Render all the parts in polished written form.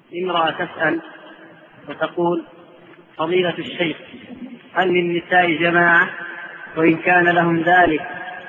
امرأة تسأل وتقول: فضيلة الشيخ، هل للنساء جماعة؟ وإن كان لهم ذلك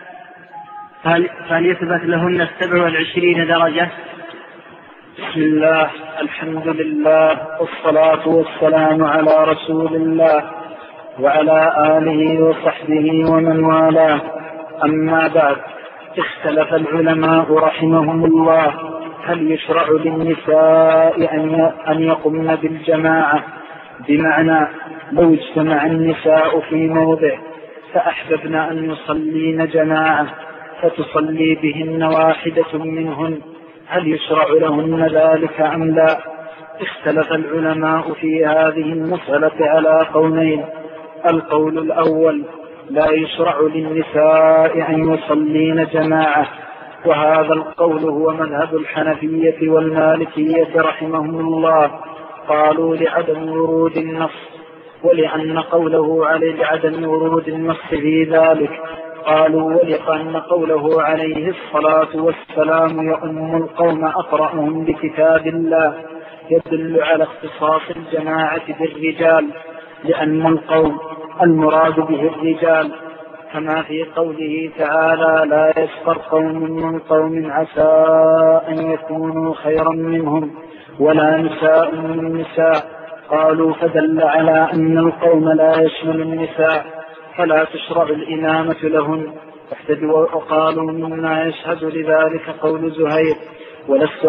فليثبت لهن 27 درجة؟ بسم الله، الحمد لله، والصلاة والسلام على رسول الله وعلى آله وصحبه ومن والاه. أما بعد، اختلف العلماء رحمهم الله هل يشرع للنساء أن يقمن بالجماعة، بمعنى لو اجتمع النساء في موضع فأحببن أن يصلين جماعة فتصلي بهن واحدة منهن، هل يشرع لهن ذلك أم لا؟ اختلف العلماء في هذه المسألة على قولين. القول الأول: لا يشرع للنساء أن يصلين جماعة، وهذا القول هو مذهب الحنفية والمالكية رحمهم الله. قالوا لعدم ورود النص، ولأن قوله عليه لعدم ورود النص في ذلك. قالوا: ولأن قوله عليه الصلاة والسلام يؤم القوم أقرأهم بكتاب الله يدل على اختصاص الجماعة بالرجال، لأن القوم المراد به الرجال، كما في قوله تعالى: لا يسخر قوم من قوم عسى أن يكونوا خيرا منهم ولا نساء من نساء. قالوا: فدل على أن القوم لا يشمل النساء فلا تشرع الإمامة لهن. وقالوا: مما يشهد لذلك قول زهير: ولست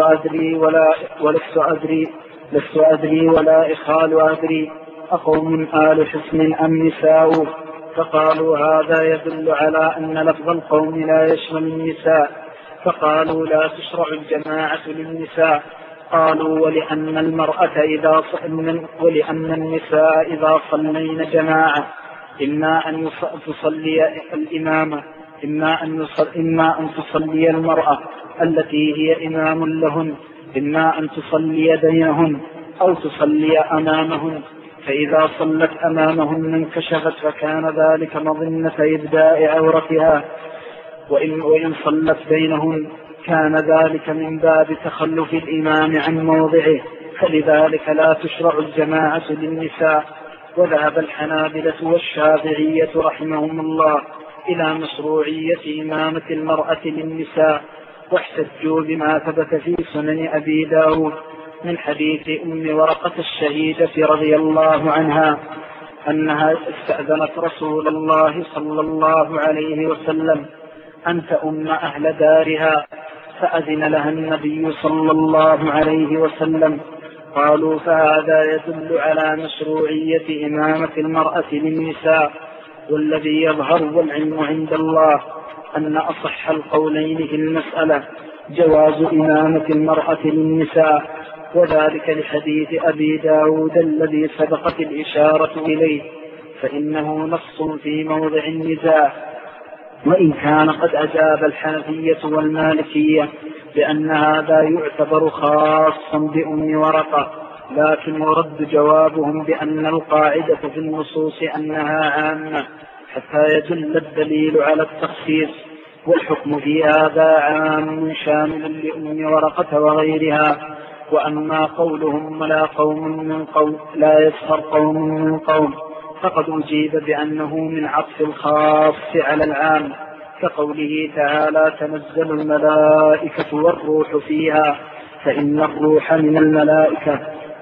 أدري ولا إخال أدري أقوم آل حسن أم نساء. فقالوا: هذا يدل على أن لفظ القوم لا يشمل النساء. فقالوا: لا تشرع الجماعة للنساء. قالوا: ولأن النساء إذا صلين جماعة إما أن تصلي الإمامة إما أن تصلي المرأة التي هي إمام لهن، إما أن تصلي بينهن أو تصلي أمامهن، فإذا صلت أمامهن انكشفت فكان ذلك مظنة إبداء عورتها، وإن صلت بينهن كان ذلك من باب تخلف الإمام عن موضعه، فلذلك لا تشرع الجماعة للنساء. وذهب الحنابلة والشافعية رحمهم الله إلى مشروعية إمامة المرأة للنساء، واحتجوا بما ثبت في سنن أبي داود من حديث أم ورقة الشهيدة رضي الله عنها أنها استأذنت رسول الله صلى الله عليه وسلم أن تؤم أهل دارها، فأذن لها النبي صلى الله عليه وسلم. قالوا: فهذا يدل على مشروعية إمامة المرأة للنساء. والذي يظهر والعلم عند الله أن أصح القولين في المسألة جواز إمامة المرأة للنساء، وذلك لحديث أبي داود الذي سبقت الإشارة إليه، فإنه نص في موضع النزاع، وإن كان قد أجاب الحنفية والمالكية بأن هذا يعتبر خاصا بأم ورقة، لكن يرد جوابهم بأن القاعدة في النصوص أنها عامة حتى يدل الدليل على التخصيص، والحكم في هذا عام شامل لأم ورقة وغيرها. وأما قولهم: ولا قوم من قوم لا يسخر قوم من قوم، فقد أجيب بأنه من عطف الخاص على العام، كقوله تعالى: تنزل الملائكة والروح فيها، فإن الروح من الملائكة،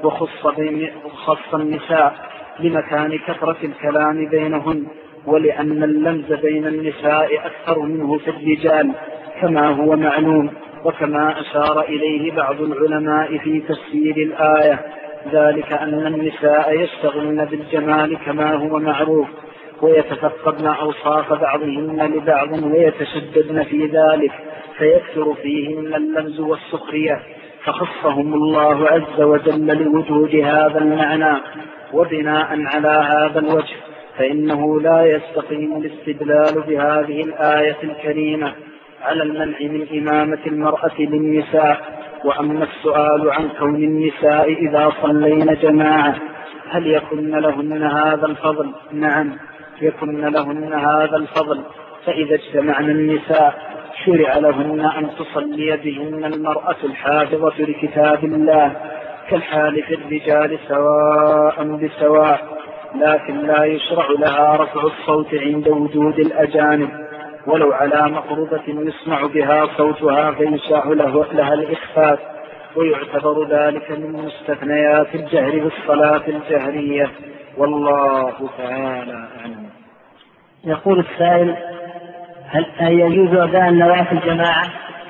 وخص النساء لمكان كثرة الكلام بينهن، ولأن اللمز بين النساء أكثر منه في الرجال كما هو معلوم، وكما أشار إليه بعض العلماء في تفسير الآية، ذلك أن النساء يشتغلن بالجمال كما هو معروف، ويتفقدن أوصاف بعضهن لبعض ويتشددن في ذلك، فيكثر فيهن اللمز والسخرية، فخصهم الله عز وجل لوجود هذا المعنى. وبناء على هذا الوجه فإنه لا يستقيم الاستدلال بهذه الآية الكريمة على المنع من إمامة المرأة للنساء. وأما السؤال عن كون النساء إذا صلين جماعة هل يكن لهن هذا الفضل؟ نعم، يكن لهن هذا الفضل، فإذا اجتمعن النساء شرع لهن أن تصلي بهن المرأة الحافظة لكتاب الله، كالحال في الرجال سواء بسواء، لكن لا يشرع لها رفع الصوت عند وجود الأجانب، ولو على مقربة يسمع بها صوتها فيشاع لها الإخفاء، ويعتبر ذلك من مستثنيات الجهر بالصلاة الجهرية، والله تعالى أعلم. يقول السائل: هل يجوز أداء النوافل جماعة؟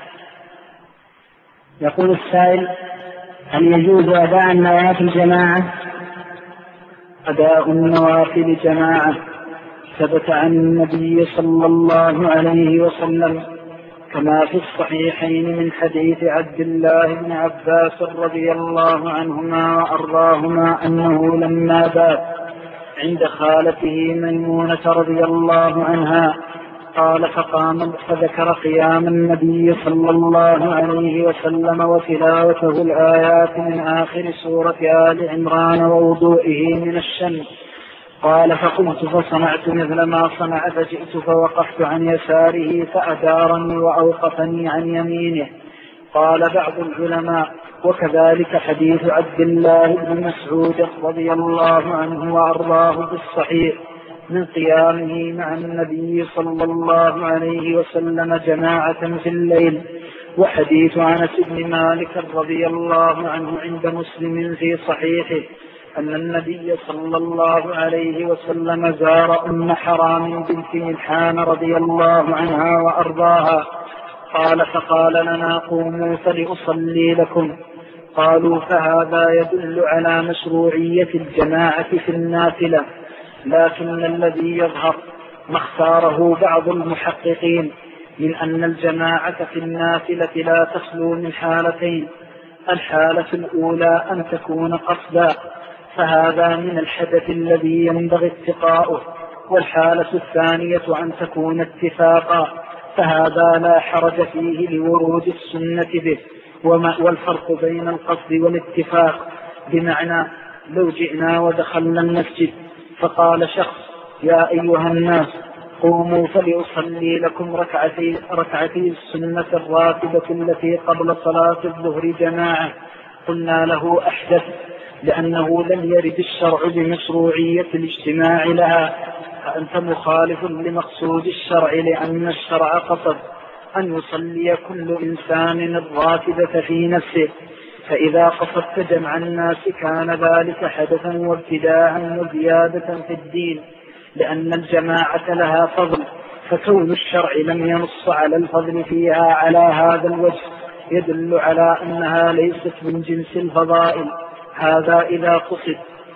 يقول السائل: هل يجوز أداء النوافل جماعة؟ أداء النوافل جماعة ثبت عن النبي صلى الله عليه وسلم كما في الصحيحين من حديث عبد الله بن عباس رضي الله عنهما وأرضاهما أنه لما بات عند خالته ميمونة رضي الله عنها قال فقام فذكر قيام النبي صلى الله عليه وسلم وتلاوته الآيات من آخر سورة آل عمران ووضوئه من الشمس. قال فقمت فصنعت مثل ما صنع، فجئت فوقفت عن يساره فأدارني وأوقفني عن يمينه. قال بعض العلماء: وكذلك حديث عبد الله بن مسعود رضي الله عنه وأرضاه بالصحيح من قيامه مع النبي صلى الله عليه وسلم جماعة في الليل. وحديث أنس بن مالك رضي الله عنه عند مسلم في صحيحه أن النبي صلى الله عليه وسلم زار أم حرام بنت ملحان رضي الله عنها وأرضاها. قال فقال لنا قوموا فلأصلي لكم. قالوا فهذا يدل على مشروعية الجماعة في النافلة، لكن الذي يظهر ما اختاره بعض المحققين من أن الجماعة في النافلة لا تخلو من حالتين: الحالة الأولى أن تكون قصدا، فهذا من الحدث الذي ينبغي اتقاؤه، والحالة الثانية أن تكون اتفاقا، فهذا لا حرج فيه لورود السنة به. والفرق بين القصد والاتفاق بمعنى لو جئنا ودخلنا المسجد فقال شخص: يا أيها الناس قوموا فلأصلي لكم ركعتي السنة الراتبة التي قبل صلاة الظهر جماعة، قلنا له أحدث، لأنه لم يرد الشرع بمشروعية الاجتماع لها، فأنت مخالف لمقصود الشرع، لأن الشرع قصد أن يصلي كل إنسان الراتبة في نفسه، فإذا قصدت جمع الناس كان ذلك حدثا وابتداعا وزيادة في الدين، لأن الجماعة لها فضل، فكون الشرع لم ينص على الفضل فيها على هذا الوجه يدل على أنها ليست من جنس الفضائل، هذا إذا قصد.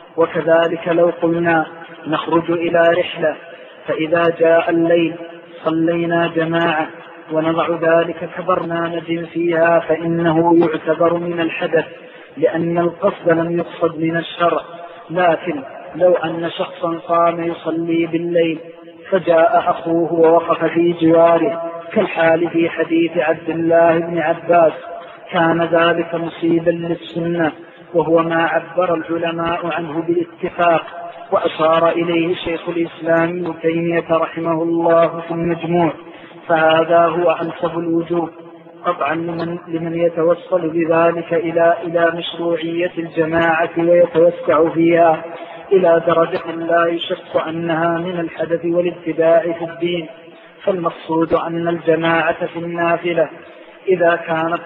وكذلك لو قلنا نخرج إلى رحلة فإذا جاء الليل صلينا جماعة ونضع ذلك كبرنامج فيها فإنه يعتبر من الحدث، لأن القصد لم يقصد من الشرع. لكن لو أن شخصا قام يصلي بالليل فجاء أخوه ووقف في جواره كالحال في حديث عبد الله بن عباس، كان ذلك مصيبا للسنة، وهو ما عبر العلماء عنه بالاتفاق، وأشار إليه شيخ الإسلام ابن تيمية رحمه الله في المجموع، فهذا هو أنسب الوجوب قطعا لمن يتوصل بذلك إلى مشروعية الجماعة ويتوسع فيها إلى درجة لا يشك أنها من الحدث والابتداع في الدين. فالمقصود أن الجماعة في النافلة إذا كانت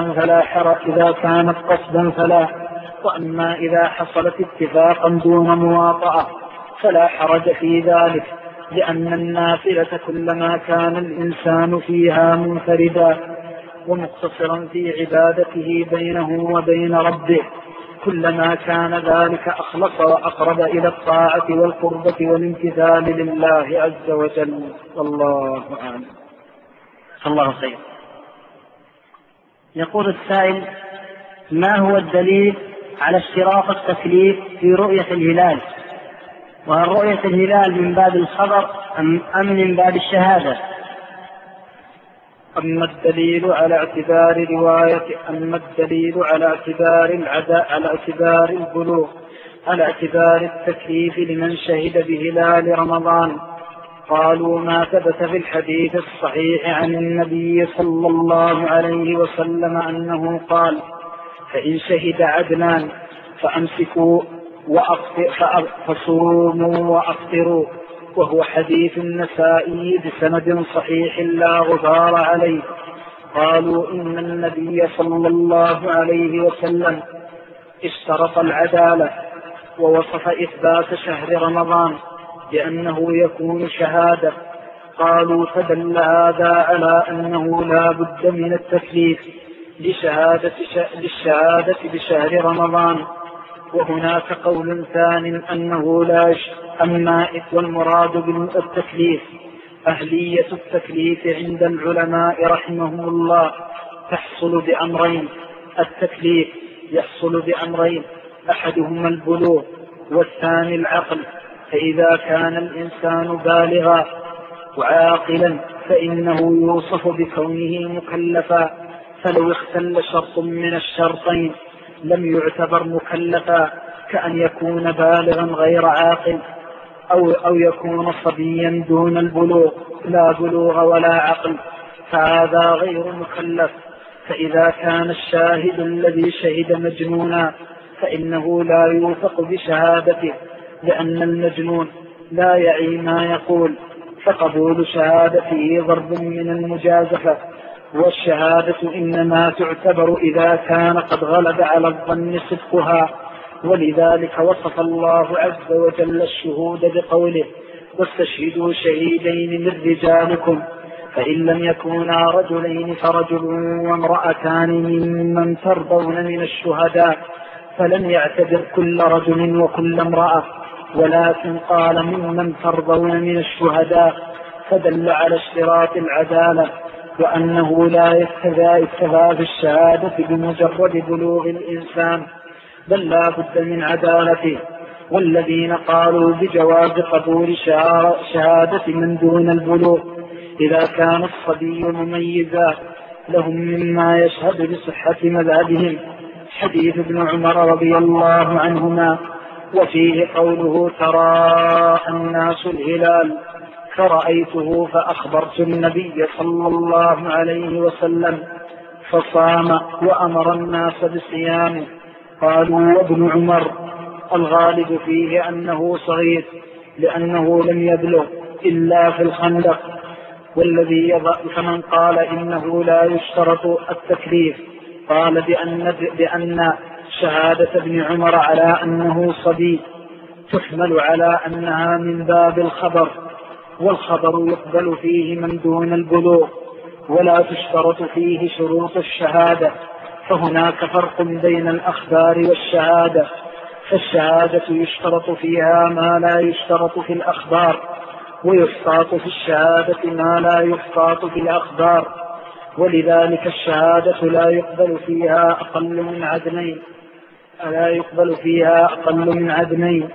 قصدا فلا، وأما إذا حصلت اتفاقا دون مواطأة فلا حرج في ذلك، لأن النافلة كلما كان الإنسان فيها منفردا ومقتصرا في عبادته بينه وبين ربه كلما كان ذلك أخلص وأقرب إلى الطاعة والقربة والامتثال لله عز وجل، والله أعلم. الله خير. يقول السائل: ما هو الدليل على اشتراط التكليف في رؤية الهلال؟ وهل رؤية الهلال من باب الخبر أم من باب الشهادة؟ أما الدليل على اعتبار البلوغ على اعتبار التكليف لمن شهد بهلال رمضان، قالوا ما ثبت في الحديث الصحيح عن النبي صلى الله عليه وسلم أنه قال: فإن شهد عدلان فأمسكوا فصوموا وأفطروا. وهو حديث النسائي بسند صحيح لا غبار عليه. قالوا إن النبي صلى الله عليه وسلم اشترط العدالة ووصف إثبات شهر رمضان بأنه يكون شهادة. قالوا فدل هذا على أنه لا بد من التكليف للشهادة بشهر رمضان. وهناك قول ثان أنه لا أما والمراد بالتكليف أهلية التكليف عند العلماء رحمهم الله تحصل بأمرين. التكليف يحصل بأمرين أحدهما البلوغ والثاني العقل. فإذا كان الإنسان بالغا وعاقلا فإنه يوصف بكونه مكلفا، فلو اختل شرط من الشرطين لم يعتبر مكلفا، كأن يكون بالغا غير عاقل أو يكون صبيا دون البلوغ لا بلوغ ولا عقل، فهذا غير مكلف. فإذا كان الشاهد الذي شهد مجنونا فإنه لا يوثق بشهادته، لأن المجنون لا يعي ما يقول، فقبول شهادته ضرب من المجازفة. والشهادة إنما تعتبر إذا كان قد غلب على الظن صدقها. ولذلك وصف الله عز وجل الشهود بقوله واستشهدوا شهيدين من رجالكم، فإن لم يكونا رجلين فرجل وامرأتان ممن ترضون من الشهداء، فلم يعتبر كل رجل وكل امرأة، ولكن قال ممن ترضون من الشهداء، فدل على اشتراط العدالة وأنه لا يكتفى في الشهادة بمجرد بلوغ الإنسان، بل لا بد من عدالته. والذين قالوا بجواز قبول شهادة من دون البلوغ إذا كان الصبي مميزا لهم مما يشهد بصحة مذهبهم حديث ابن عمر رضي الله عنهما، وفيه قوله تراءى الناس الهلال فرأيته فأخبرت النبي صلى الله عليه وسلم فصام وأمر الناس بصيامه. قالوا وابن عمر الغالب فيه أنه صغير لأنه لم يبلغ إلا في الخندق. والذي فمن قال إنه لا يشترط التكليف قال بأن شهادة ابن عمر على أنه صبي تحمل على أنها من باب الخبر، والخبر يقبل فيه من دون البلوغ ولا تشترط فيه شروط الشهادة. فهناك فرق بين الأخبار والشهادة، فالشهادة يشترط فيها ما لا يشترط في الأخبار، ويشترط في الشهادة ما لا يشترط في الأخبار. ولذلك الشهادة لا يقبل فيها أقل من عدلين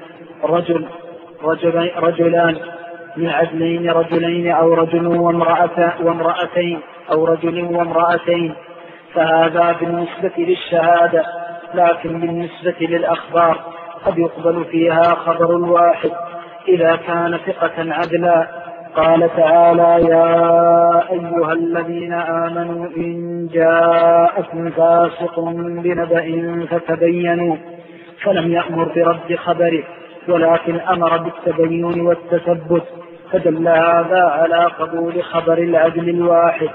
رجلان من عدلين رجلين أو رجل وامرأتين أو رجل وامرأتين. فهذا بالنسبة للشهادة، لكن بالنسبة للأخبار قد يقبل فيها خبر الواحد إذا كان ثقة عدلا. قال تعالى يا أيها الذين آمنوا إن جاءكم فاسق بنبأ فتبينوا، فلم يأمر برد خبره ولكن أمر بالتبين والتثبت، فدل هذا على قبول خبر العدل الواحد.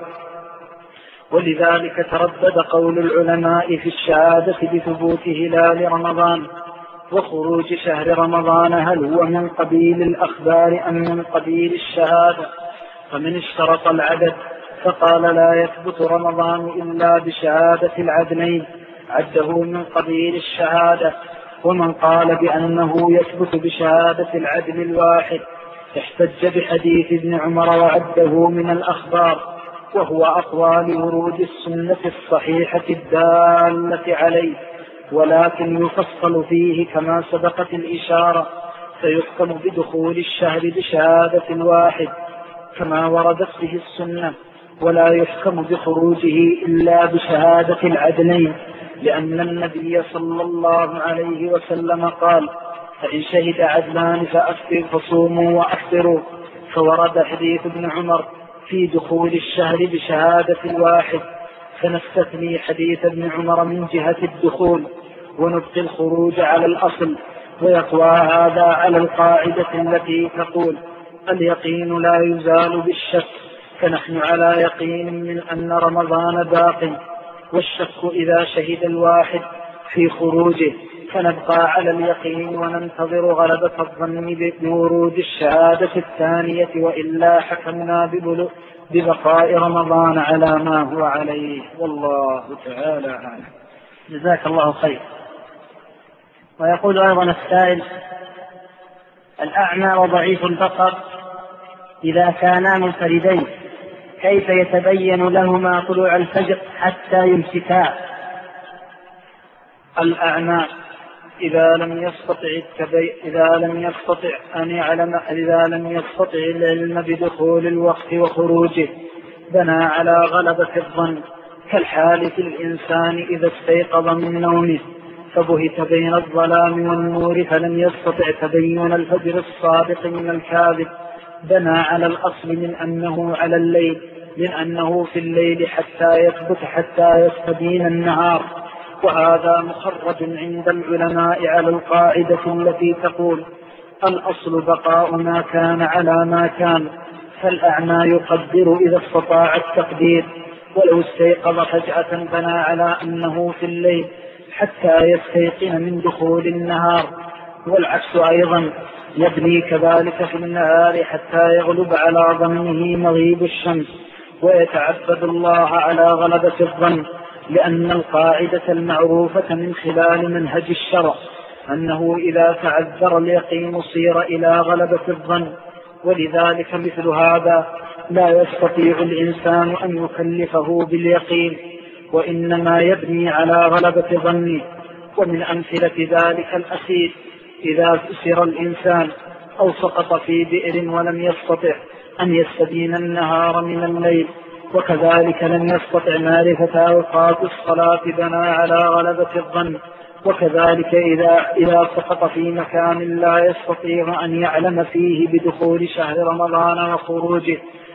ولذلك تردد قول العلماء في الشهادة بثبوت هلال رمضان وخروج شهر رمضان، هل هو من قبيل الأخبار أم من قبيل الشهادة؟ فمن اشترط العدد فقال لا يثبت رمضان إلا بشهادة العدلين عده من قبيل الشهادة. ومن قال بأنه يثبت بشهادة العدل الواحد احتج بحديث ابن عمر وعده من الأخبار، وهو أقوى لورود السنة الصحيحة الدالة عليه، ولكن يفصل فيه كما سبقت الإشارة، فيحكم بدخول الشهر بشهادة الواحد كما وردت به السنة، ولا يحكم بخروجه إلا بشهادة العدلين، لأن النبي صلى الله عليه وسلم قال فإن شهد عدلان فصوموا وأفطروا. فورد حديث ابن عمر في دخول الشهر بشهادة الواحد، فنستثني حديث ابن عمر من جهة الدخول ونبقي الخروج على الأصل، ويقوى هذا على القاعدة التي تقول اليقين لا يزال بالشك، فنحن على يقين من أن رمضان باق، والشك إذا شهد الواحد في خروجه فنبقى على اليقين وننتظر غلبة الظن بورود الشهادة الثانية، وإلا حكمنا ببقاء رمضان على ما هو عليه، والله تعالى أعلم. جزاك الله خير. ويقول أيضا السائل: الأعمى وضعيف البصر إذا كانا منفردين كيف يتبين لهما طلوع الفجر حتى يمسكا؟ الأعمى إذا لم يستطع العلم بدخول الوقت وخروجه بنى على غلبة الظن، كالحال في الإنسان إذا استيقظ من نومه فبهت بين الظلام والنور فلم يستطع تبين الفجر الصادق من الكاذب، بنى على الأصل من أنه على الليل، من أنه في الليل حتى يثبت حتى يستبين النهار. وهذا مخرج عند العلماء على القاعدة التي تقول الأصل بقاء ما كان على ما كان، فالأعمى يقدر إذا استطاع التقدير، ولو استيقظ فجأة بنى على أنه في الليل حتى يستيقن من دخول النهار، والعكس أيضا يبني كذلك في النهار حتى يغلب على ظنه مغيب الشمس، ويتعبد الله على غلبة الظن، لأن القاعدة المعروفة من خلال منهج الشرع أنه إذا تعذر اليقين صير إلى غلبة الظن، ولذلك مثل هذا لا يستطيع الإنسان أن يكلفه باليقين، وإنما يبني على غلبة ظنه. ومن أمثلة ذلك الأسير إذا أسر الإنسان أو سقط في بئر ولم يستطع أن يستبين النهار من الليل، وكذلك لم يستطع معرفة أوقات الصلاة بنى على غلبة الظن، وكذلك إذا سقط في مكان لا يستطيع أن يعلم فيه بدخول شهر رمضان وخروجه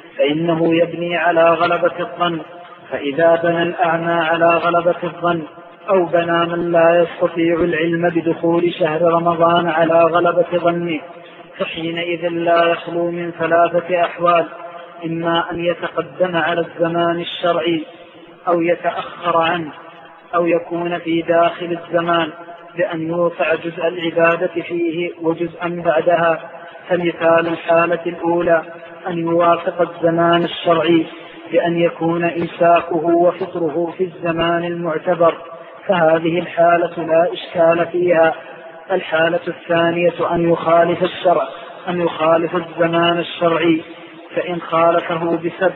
فإنه يبني على غلبة الظن. فإذا بنى الأعمى على غلبة الظن أو بنى من لا يستطيع العلم بدخول شهر رمضان على غلبة ظنه فحينئذ لا يخلو من ثلاثة أحوال: إما أن يتقدم على الزمان الشرعي أو يتأخر عنه أو يكون في داخل الزمان بأن يوقع جزء العبادة فيه وجزءا بعدها. فمثال الحالة الأولى أن يوافق الزمان الشرعي بأن يكون إمساكه وفطره في الزمان المعتبر، فهذه الحالة لا إشكال فيها. الحالة الثانية أن يخالف الشرع، أن يخالف الزمان الشرعي، فإن خالفه بسبب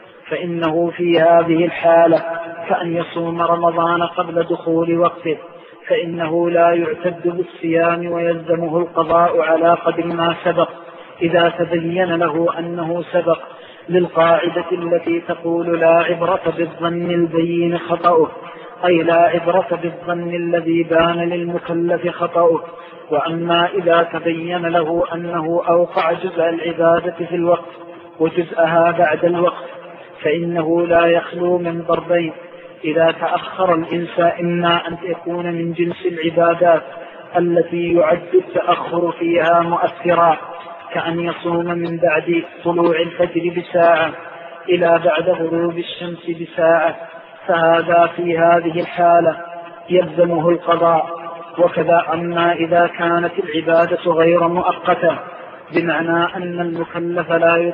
فإنه في هذه الحالة كأن يصوم رمضان قبل دخول وقته، فإنه لا يعتد بالصيام ويلزمه القضاء على قدر ما سبق إذا تبين له أنه سبق، للقاعدة التي تقول لا عبرة بالظن البين خطأه، أي لا عبرة بالظن الذي بان للمكلف خطأه. وأما إذا تبين له أنه أوقع جزء العبادة في الوقت وجزءها بعد الوقت فإنه لا يخلو من ضربين: إذا تأخر الإنسان إما أن يكون من جنس العبادات التي يعد التأخر فيها مؤثرا، كأن يصوم من بعد طلوع الفجر بساعة إلى بعد غروب الشمس بساعة، فهذا في هذه الحالة يلزمه القضاء. وكذا أما إذا كانت العبادة غير مؤقتة، بمعنى أن المكلف لا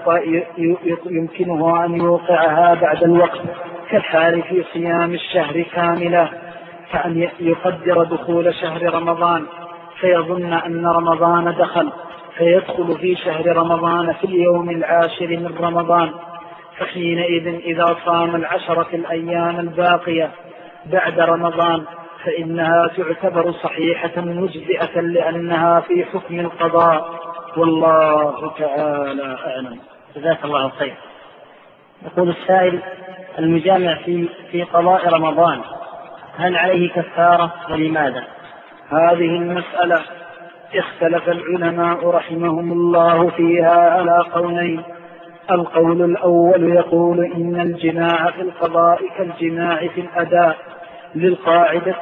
يمكنه أن يوقعها بعد الوقت، كالحال في صيام الشهر كاملا، كأن يقدر دخول شهر رمضان فيظن أن رمضان دخل فيدخل في شهر رمضان في اليوم العاشر من رمضان، فحينئذ إذا صام 10 الأيام الباقية بعد رمضان فإنها تعتبر صحيحة مجزئة لأنها في حكم القضاء، والله تعالى أعلم. جزاك الله خير. يقول السائل: المجامع في قضاء رمضان هل عليه كفارة ولماذا؟ هذه المسألة اختلف العلماء رحمهم الله فيها على قولين: القول الأول يقول إن الجماع في القضاء كالجماع في الأداء للقاعدة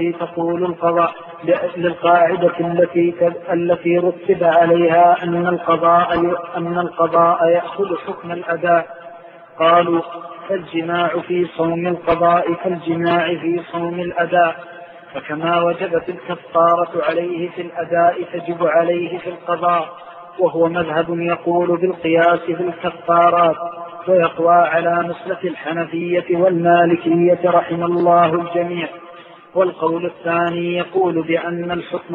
التي رتب عليها أن القضاء يأخذ حكم الأداء. قالوا فالجماع في صوم القضاء كالجماع في صوم الأداء، فكما وجبت الكفارة عليه في الأداء تجب عليه في القضاء، وهو مذهب يقول بالقياس في الكفارات، ويقوى على نسلة الحنفية والمالكية رحم الله الجميع. والقول الثاني يقول بأن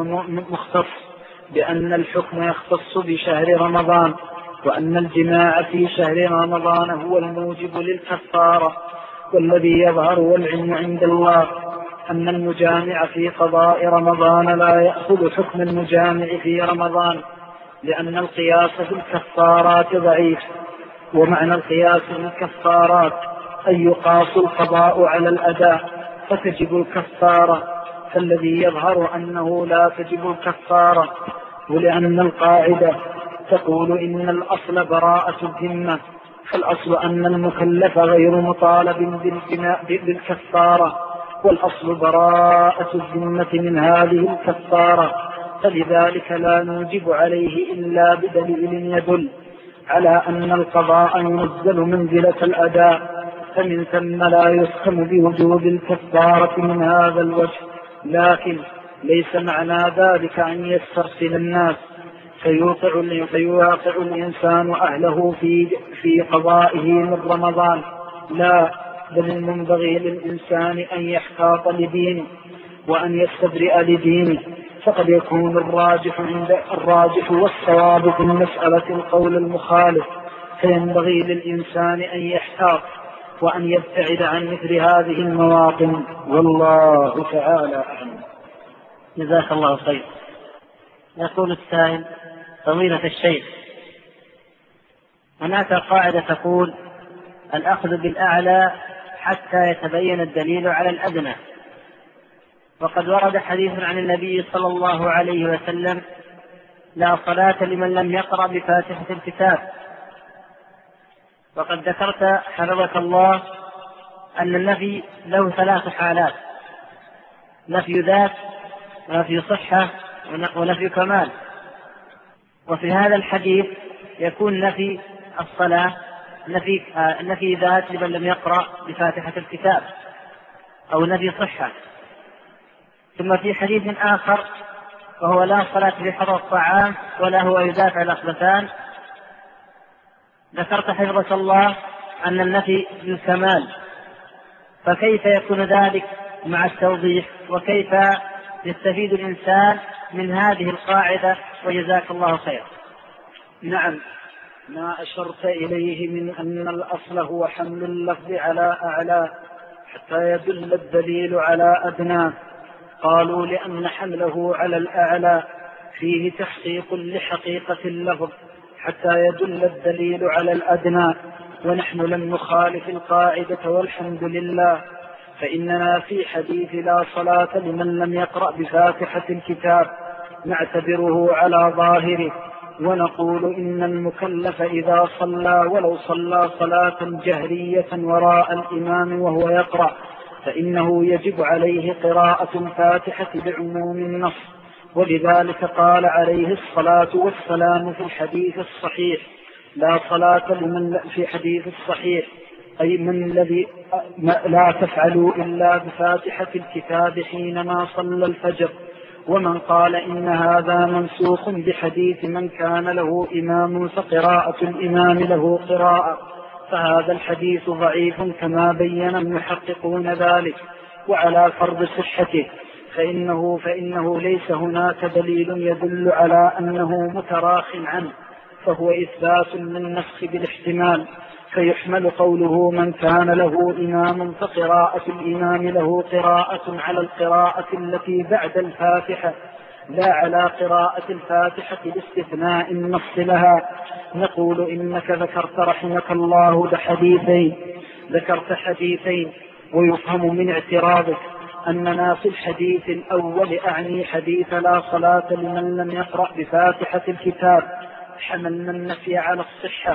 الحكم يختص بشهر رمضان، وأن الجماع في شهر رمضان هو الموجب للكفارة. والذي يظهر والعلم عند الله أن المجامع في قضاء رمضان لا يأخذ حكم المجامع في رمضان، لأن القياس في الكفارات ضعيف. ومعنى القياس في الكفارات أن يقاس القضاء على الأداء فتجب الكفارة، فالذي يظهر أنه لا تجب الكفارة، ولأن القاعدة تقول إن الأصل براءة الذمة، فالأصل أن المكلف غير مطالب بالكفارة، والأصل براءة الذمة من هذه الكفارة، فلذلك لا نوجب عليه إلا بدليل يدل على أن القضاء ينزل منزلة الأداء، فمن ثم لا يفهم بوجوب الكفارة من هذا الوجه. لكن ليس معنى ذلك أن يسترسل الناس فيواقع الإنسان أهله في قضائه من رمضان، لا، بل المنبغي للإنسان أن يحتاط لدينه وأن يستبرئ لدينه، فقد يكون الراجح والصواب في المسألة القول المخالف، فينبغي للإنسان أن يحتاط وأن يبتعد عن مثل هذه المواطن، والله تعالى أعلم. جزاك الله خير. يقول السائل: فضيلة الشيخ، هناك قاعدة تقول الأخذ بالأعلى حتى يتبين الدليل على الأدنى، وقد ورد حديث عن النبي صلى الله عليه وسلم: لا صلاة لمن لم يقرأ بفاتحة الكتاب. وقد ذكرت حفظك الله أن النفي له 3 حالات: نفي ذات، ونفي صحة، ونفي كمال. وفي هذا الحديث يكون نفي الصلاة نفي ذات لمن لم يقرأ بفاتحة الكتاب، أو نفي صحة. ثم في حديث آخر وهو لا صلاة بحضر الطعام ولا هو يدافع الأخبثان، ذكرت حفظك الله أن النفي للكمال، فكيف يكون ذلك مع التوضيح؟ وكيف يستفيد الإنسان من هذه القاعدة؟ وجزاك الله خير. نعم، ما أشرت إليه من أن الأصل هو حمل اللفظ على أعلى حتى يدل الدليل على أدنى. قالوا لأن حمله على الأعلى فيه تحقيق لحقيقة اللفظ حتى يدل الدليل على الأدنى، ونحن لم نخالف القاعدة والحمد لله، فإننا في حديث لا صلاة لمن لم يقرأ بفاتحة الكتاب نعتبره على ظاهره، ونقول إن المكلف إذا صلى ولو صلى صلاة جهرية وراء الإمام وهو يقرأ فإنه يجب عليه قراءة الفاتحة بعموم النص، ولذلك قال عليه الصلاة والسلام في الحديث الصحيح: لا صلاة لمن في حديث الصحيح أي من الذي لا تفعلوا إلا بفاتحة الكتاب حينما صلى الفجر. ومن قال إن هذا منسوخ بحديث من كان له إمام فقراءة الإمام له قراءة، فهذا الحديث ضعيف كما بين المحققون ذلك. وعلى فرض صحته فإنه ليس هناك دليل يدل على أنه متراخ عنه، فهو إثبات للنسخ بالاحتمال، فيحمل قوله من كان له إمام فقراءة الإمام له قراءة على القراءة التي بعد الفاتحة لا على قراءة الفاتحة باستثناء النص لها. نقول إنك ذكرت رحمك الله ذكرت حديثين، ويفهم من اعتراضك أننا في الحديث الأول أعني حديث لا صلاة لمن لم يقرأ بفاتحة الكتاب حملنا النفي على الصحة،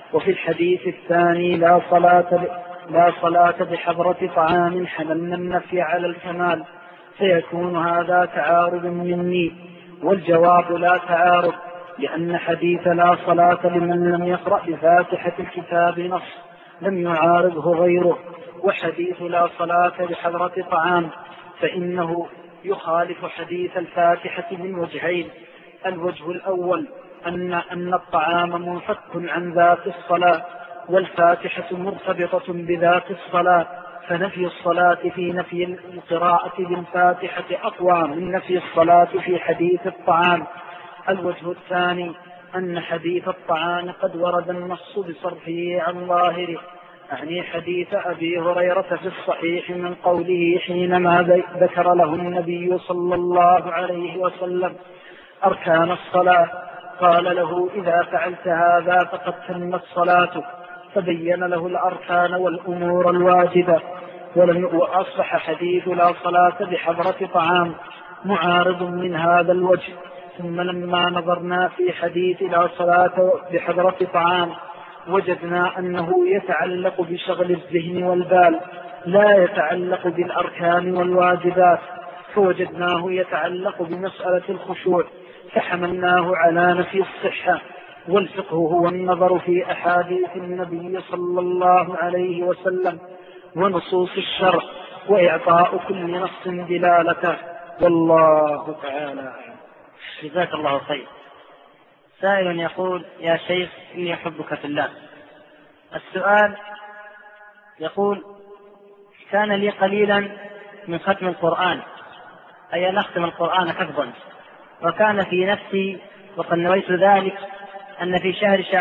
وفي الحديث الثاني لا صلاة بحضرة طعام حملنا النفي على الكمال، فيكون هذا تعارض مني. والجواب لا تعارض، لأن حديث لا صلاة لمن لم يقرأ بفاتحة الكتاب نص لم يعارضه غيره، وحديث لا صلاة بحضرة طعام فإنه يخالف حديث الفاتحة من وجهين. الوجه الأول أن الطعام منفك عن ذات الصلاة، والفاتحة مرتبطة بذات الصلاة، فنفي الصلاة في نفي القراءة بالفاتحة أقوى من نفي الصلاة في حديث الطعام. الوجه الثاني أن حديث الطعام قد ورد النص بصرفه عن ظاهره، يعني حديث أبي هريرة في الصحيح من قوله حينما ذكر له النبي صلى الله عليه وسلم أركان الصلاة قال له إذا فعلت هذا فقد تمت صلاتك، فبين له الأركان والأمور الواجبة. وأصبح حديث لا صلاة بحضرة طعام معارض من هذا الوجه. ثم لما نظرنا في حديث لا صلاة بحضرة طعام وجدنا أنه يتعلق بشغل الذهن والبال، لا يتعلق بالأركان والواجبات، فوجدناه يتعلق بمسألة الخشوع، فحملناه على نفي الصحة. والفقه هو النظر في أحاديث النبي صلى الله عليه وسلم ونصوص الشرع، وإعطاء كل نص دلالته، والله تعالى. جزاك الله خير. سائل يقول يا شيخ إني أحبك في الله. السؤال يقول كان لي قليلا من ختم القرآن، أي أن أختم القرآن حفظا، وكان في نفسي وقد نويت ذلك أن في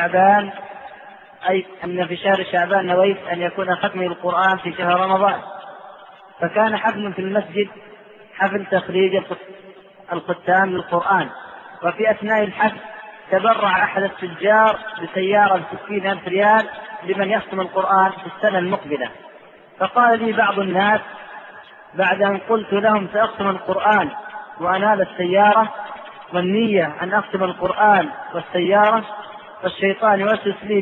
شهر شعبان نويت أن يكون ختمي القرآن في شهر رمضان. فكان حفل في المسجد حفل تخريج الختام للقرآن، وفي أثناء الحفل تبرع أحد التجار بسيارة 60,000 ريال لمن يختم القرآن في السنة المقبلة. فقال لي بعض الناس بعد أن قلت لهم سأختم القرآن وأنال السيارة، والنية أن أختم القرآن والسيارة، والشيطان يوسوس لي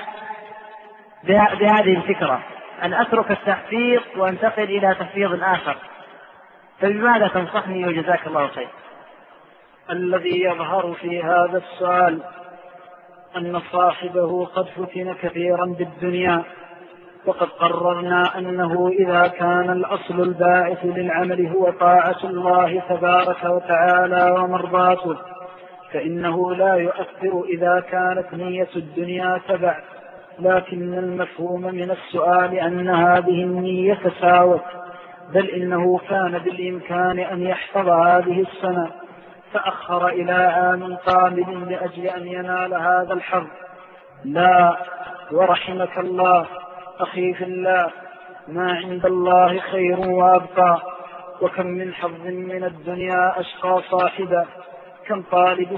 بهذه الفكرة أن أترك التحفيظ وأنتقل إلى تحفيظ آخر، فبماذا تنصحني وجزاك الله خير؟ الذي يظهر في هذا السؤال أن صاحبه قد فتن كثيرا بالدنيا، وقد قررنا أنه إذا كان الأصل الباعث للعمل هو طاعة الله تبارك وتعالى ومرضاته، فإنه لا يؤثر إذا كانت نية الدنيا تبع، لكن المفهوم من السؤال أن هذه النية ساوت، بل إنه كان بالإمكان أن يحفظ هذه السنة فأخر إلى عام قابل لأجل أن ينال هذا الحظ. لا، ورحمك الله أخي في الله، ما عند الله خير وأبقى، وكم من حظ من الدنيا أشقى صاحبه، كم طالب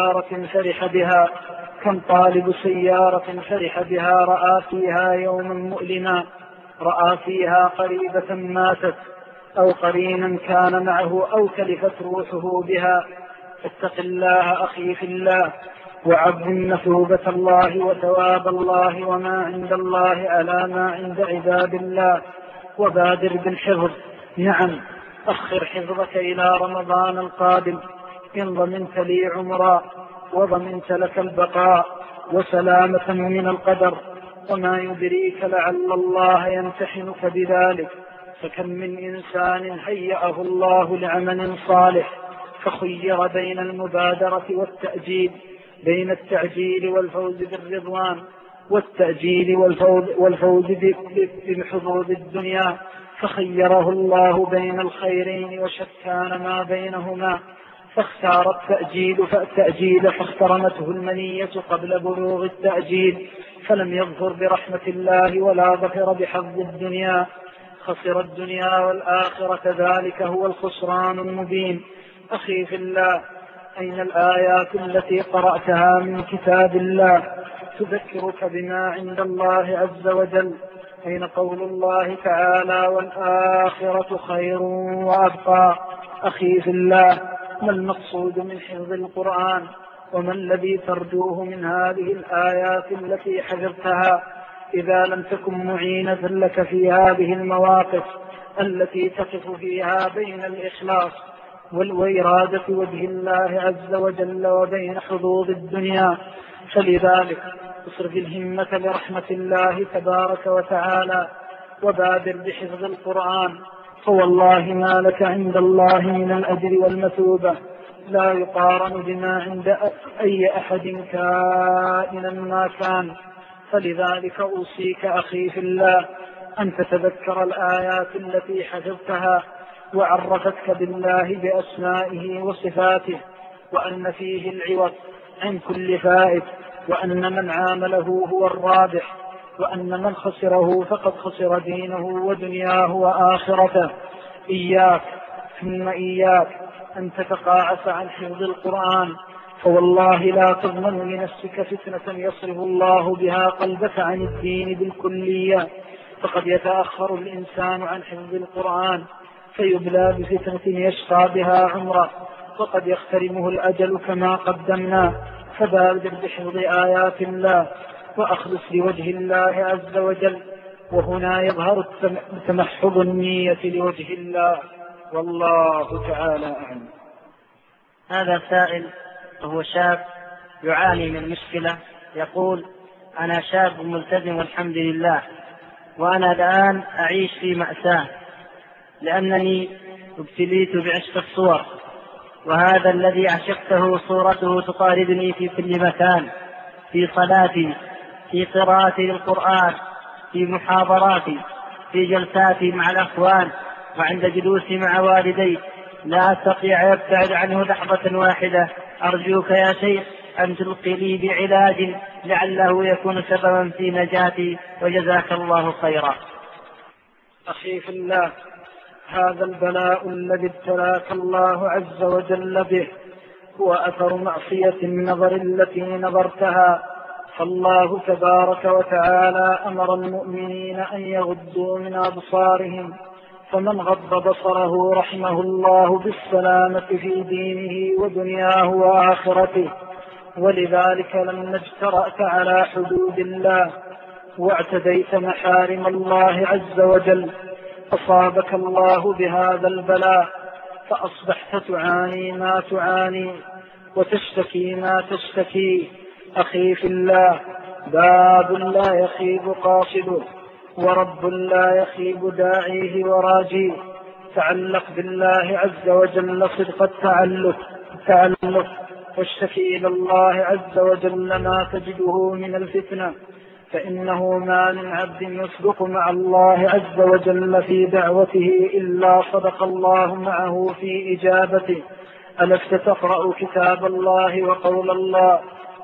سيارة فرح بها رأى فيها يوما مؤلما، رأى فيها قريبة ماتت أو قرينا كان معه أو تلفت روحه بها. فاتق الله أخي في الله، وعظم مثوبة الله وثواب الله وما عند الله على ما عند عباد الله، وبادر بالحفظ. نعم، أخر حفظك إلى رمضان القادم، إن ضمنت لي عمرا وضمنت لك البقاء وسلامة من القدر، وما يدريك لعل الله يمتحنك بذلك. فكم من إنسان هيأه الله لعمل صالح فخير بين المبادرة والتأجيل، بين التعجيل والفوز بالرضوان والتأجيل والفوز بحظوظ الدنيا، فخيره الله بين الخيرين وشتان ما بينهما، فاختار التأجيل فاخترمته المنية قبل بلوغ التأجيل، فلم يظفر برحمة الله ولا ظفر بحظ الدنيا، خسر الدنيا والآخرة، ذلك هو الخسران المبين. أخي في الله، أين الآيات التي قرأتها من كتاب الله تذكرك بما عند الله عز وجل؟ أين قول الله تعالى والآخرة خير وأبقى؟ أخي في الله، ما المقصود من حفظ القرآن؟ وما الذي ترجوه من هذه الآيات التي حفظتها إذا لم تكن معينة لك في هذه المواقف التي تقف فيها بين الإخلاص والإرادة وجه الله عز وجل وبين حظوظ الدنيا؟ فلذلك اصرف الهمة لرحمة الله تبارك وتعالى وبادر بحفظ القرآن، فوالله ما لك عند الله من الأجر والمثوبة لا يقارن بما عند أي أحد كائنا ما كان. فلذلك أوصيك أخي في الله أن تتذكر الآيات التي حفظتها وعرفتك بالله بأسمائه وصفاته، وأن فيه العوض عن كل فائد، وأن من عامله هو الرابح، وأن من خسره فقد خسر دينه ودنياه وآخرته. إياك ثم إياك أن تتقاعس عن حفظ القرآن، فوالله لا تضمن لنفسك فتنة يصرف الله بها قلبك عن الدين بالكلية. فقد يتأخر الإنسان عن حفظ القرآن فيبلى بفتنة يشقى بها عمره، وقد يخترمه الأجل كما قدمنا. فبادر بحفظ آيات الله وأخلص لوجه الله عز وجل، وهنا يظهر تمحض النية لوجه الله، والله تعالى أعلم. هذا سائل وهو شاب يعاني من مشكلة، يقول: أنا شاب ملتزم والحمد لله، وأنا الآن أعيش في مأساة لأنني ابتليت بعشق الصور، وهذا الذي عشقته صورته تطاردني في كل مكان، في صلاتي، في قراءتي للقرآن، في محاضراتي، في جلساتي مع الأخوان، وعند جلوسي مع والدي، لا أستطيع أن أبتعد عنه لحظة واحدة. أرجوك يا شيخ أن تلقي لي بعلاج لعله يكون سببا في نجاتي، وجزاك الله خيرا. أخي في الله، هذا البلاء الذي ابتلاك الله عز وجل به هو أثر معصية النظر التي نظرتها، فالله تبارك وتعالى أمر المؤمنين أن يغضوا من أبصارهم، فمن غض بصره رحمه الله بالسلامة في دينه ودنياه وآخرته. ولذلك لما اجترأت على حدود الله واعتديت محارم الله عز وجل أصابك الله بهذا البلاء، فأصبحت تعاني ما تعاني وتشتكي ما تشتكي. أخي في الله، باب لا يخيب قاصده، ورب لا يخيب داعيه وراجيه. تعلق بالله عز وجل صدق التعلق، واشتكي إلى الله عز وجل ما تجده من الفتنة، فإنه ما من عبد يصدق مع الله عز وجل في دعوته إلا صدق الله معه في إجابته. ألست تقرأ كتاب الله وقول الله: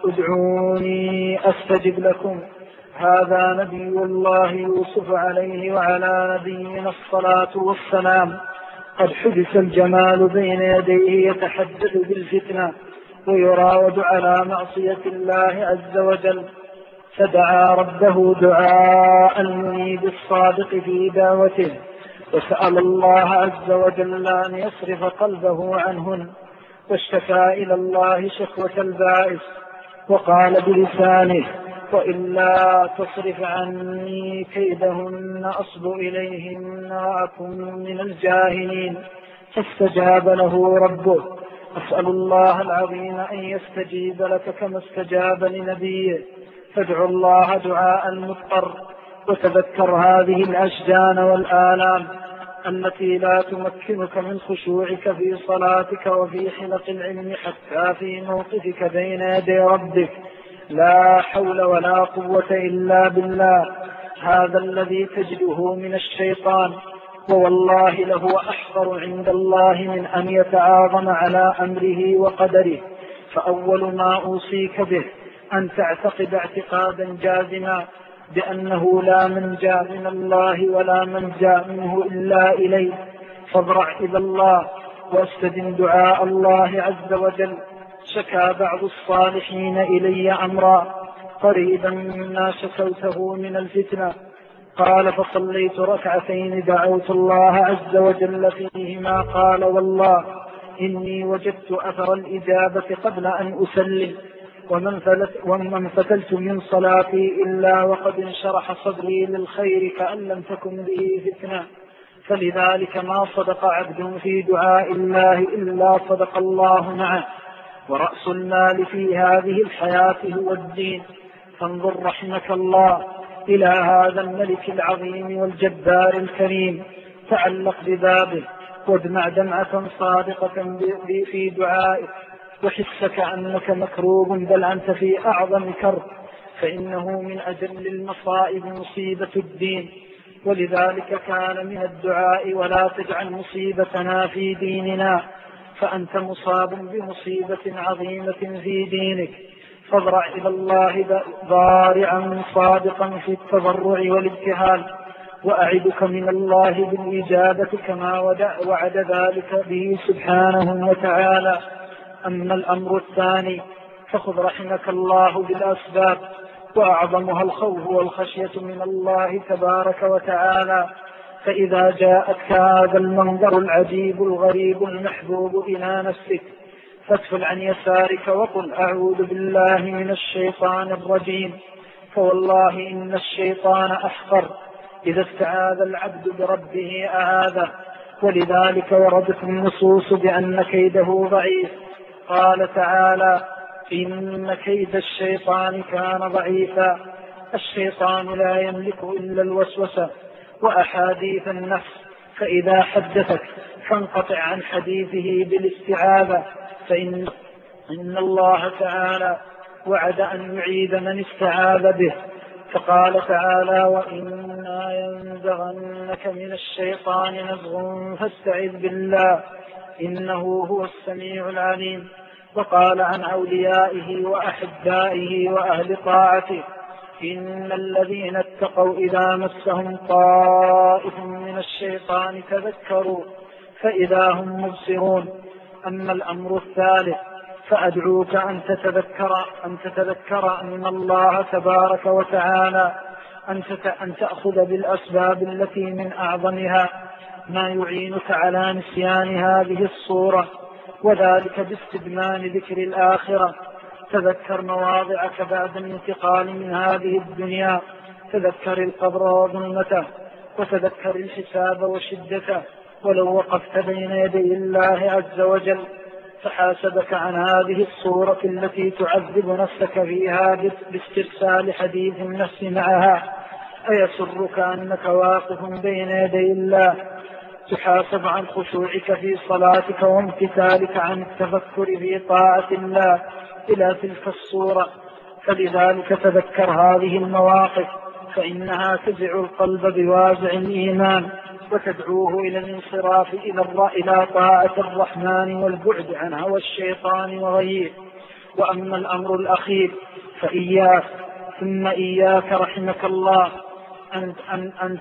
ادعوني أستجب لكم؟ هذا نبي الله يوسف عليه وعلى نبينا الصلاة والسلام قد حدث الجمال بين يديه يتحدث بالفتنة ويراود على معصية الله عز وجل، فدعا ربه دعاء المنيب الصادق في دعوته، وسأل الله عز وجل أن يصرف قلبه عنهن، واشتكى إلى الله شكوة البائس، وقال بلسانه: وإلا تصرف عني كيدهن أصب إليهن وأكن من الجاهلين. فاستجاب له ربه. أسأل الله العظيم أن يستجيب لك كما استجاب لنبيه. فادع الله دعاء المضطر، وتذكر هذه الأشجان والآلام التي لا تمكنك من خشوعك في صلاتك وفي حلق العلم حتى في موقفك بين يدي ربك. لا حول ولا قوة إلا بالله. هذا الذي تجده من الشيطان، ووالله له أحقر عند الله من أن يتعاظم على أمره وقدره. فأول ما أوصيك به أن تعتقد اعتقادا جازما بأنه لا منجا من الله ولا منجا منه إلا إليه، فاضرع إلى الله واستدم دعاء الله عز وجل. شكى بعض الصالحين إلي أمرا قريبا مما شكوته من الفتنة، قال: فصليت ركعتين دعوت الله عز وجل فيهما، قال: والله إني وجدت أثر الإجابة قبل أن أسلم، ومن فتلت من صلاتي إلا وقد انشرح صدري للخير كأن لم تكن به فتنة. فلذلك ما صدق عبد في دعاء الله إلا صدق الله معه. ورأس المال في هذه الحياة هو الدين. فانظر رحمك الله إلى هذا الملك العظيم والجبار الكريم، تعلق ببابه وادمع دمعة صادقة في دعائك، وحسك أنك مكروب بل أنت في أعظم كرب، فإنه من أجل المصائب مصيبة الدين. ولذلك كان من الدعاء ولا تجعل مصيبتنا في ديننا، فأنت مصاب بمصيبة عظيمة في دينك. فاضرع إلى الله ضارعا صادقا في التضرع والابتهال، وأعدك من الله بالإجابة كما وعد ذلك به سبحانه وتعالى. أما الأمر الثاني فخذ رحمك الله بالأسباب، وأعظمها الخوف والخشية من الله تبارك وتعالى. فإذا جاءتك هذا المنظر العجيب الغريب المحبوب إلى نفسك فادفل عن يسارك وقل أعوذ بالله من الشيطان الرجيم. فوالله إن الشيطان أحقر، إذا استعاذ العبد بربه أعاذه. ولذلك وردت النصوص بأن كيده ضعيف. قال تعالى إن كيد الشيطان كان ضعيفا. الشيطان لا يملك إلا الوسوسة وأحاديث النفس، فإذا حدثك فانقطع عن حديثه بالاستعاذة، فإن الله تعالى وعد أن يعيد من استعاذ به. فقال تعالى وإما ينزغنك من الشيطان نزغ فاستعذ بالله إنه هو السميع العليم. وقال عن أوليائه وأحبائه وأهل طاعته إن الذين اتقوا إذا مسهم طائف من الشيطان تذكروا فإذا هم مبصرون. أما الأمر الثالث فأدعوك أن تتذكر أن الله تبارك وتعالى أن تأخذ بالأسباب التي من أعظمها ما يعينك على نسيان هذه الصورة، وذلك باستدمان ذكر الآخرة. تذكر مواضعك بعد الانتقال من هذه الدنيا، تذكر القبر وظلمته، وتذكر الحساب وشدته. ولو وقفت بين يدي الله عز وجل فحاسبك عن هذه الصورة التي تعذب نفسك فيها باسترسال حديث النفس معها، أيسرك أنك واقف بين يدي الله تحاسب عن خشوعك في صلاتك وامتثالك عن التفكر في طاعة الله إلى تلك الصورة. فلذلك تذكر هذه المواقف، فإنها تزع القلب بوازع الإيمان وتدعوه إلى الانصراف إلى طاعة الرحمن والبعد عن هوى الشيطان وغيه. وأما الأمر الأخير فإياك ثم إياك رحمك الله أن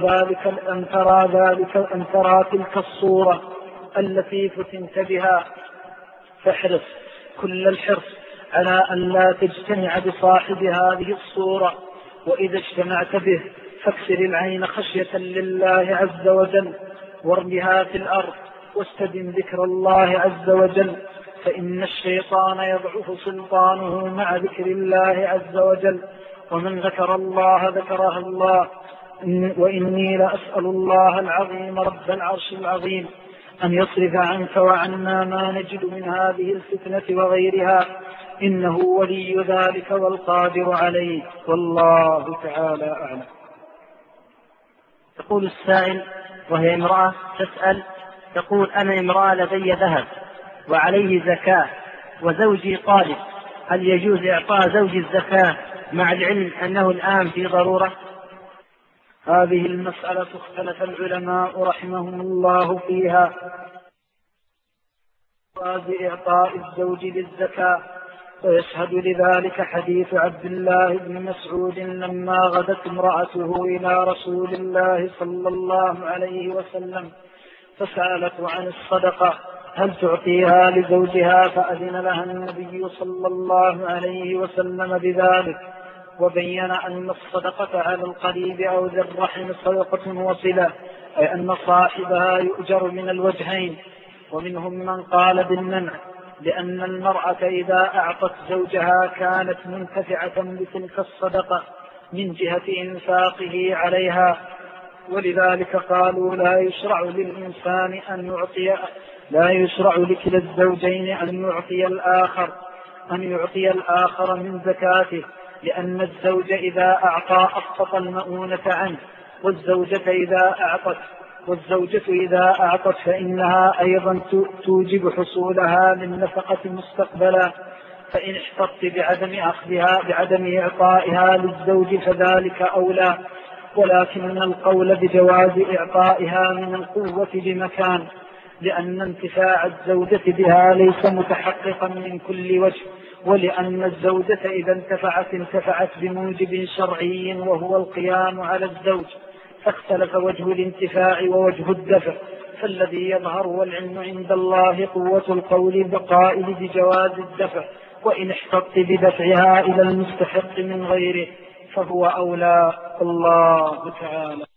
ترى تلك الصورة التي فتنت بها، فاحرص كل الحرص على أن لا تجتمع بصاحب هذه الصورة، وإذا اجتمعت به فاكسر العين خشية لله عز وجل، وارمها في الأرض واستدم ذكر الله عز وجل، فإن الشيطان يضعف سلطانه مع ذكر الله عز وجل، ومن ذكر الله ذكره الله. وإني لأسأل الله العظيم رب العرش العظيم أن يصرف عنك وعنا ما نجد من هذه الفتنة وغيرها، إنه ولي ذلك والقادر عليه، والله تعالى أعلم. تقول السائل وهي امرأة تسأل تقول أنا امرأة لدي ذهب وعليه زكاة وزوجي طالب، هل يجوز إعطاء زوجي الزكاة مع العلم أنه الآن في ضرورة؟ هذه المسألة اختلف العلماء رحمهم الله فيها، إعطاء الزوج للزكاة، ويشهد لذلك حديث عبد الله بن مسعود لما غدت امرأته إلى رسول الله صلى الله عليه وسلم فسألته عن الصدقة هل تعطيها لزوجها، فأذن لها النبي صلى الله عليه وسلم بذلك، وبين أن الصدقة على القريب أو ذي الرحم صدقة وصلة، أي أن صاحبها يؤجر من الوجهين، ومنهم من قال بالمنع، لأن المرأة إذا أعطت زوجها كانت منتفعة بتلك الصدقة من جهة إنفاقه عليها، ولذلك قالوا لا يشرع لكلا الزوجين أن يعطي الآخر من زكاته، لأن الزوج إذا أعطى أسقط المؤونة عنه، والزوجة إذا أعطت فإنها أيضا توجب حصولها للنفقة مستقبلا، فإن احتطت بعدم إعطائها للزوج فذلك أولى، ولكن القول بجواز إعطائها من القوة بمكان، لأن انتفاع الزوجة بها ليس متحققا من كل وجه، ولأن الزوجة إذا انتفعت بموجب شرعي وهو القيام على الزوج، فاختلف وجه الانتفاع ووجه الدفع، فالذي يظهر والعلم عند الله قوة القول بقائل بجواز الدفع، وإن احتطت بدفعها إلى المستحق من غيره فهو أولى. الله تعالى.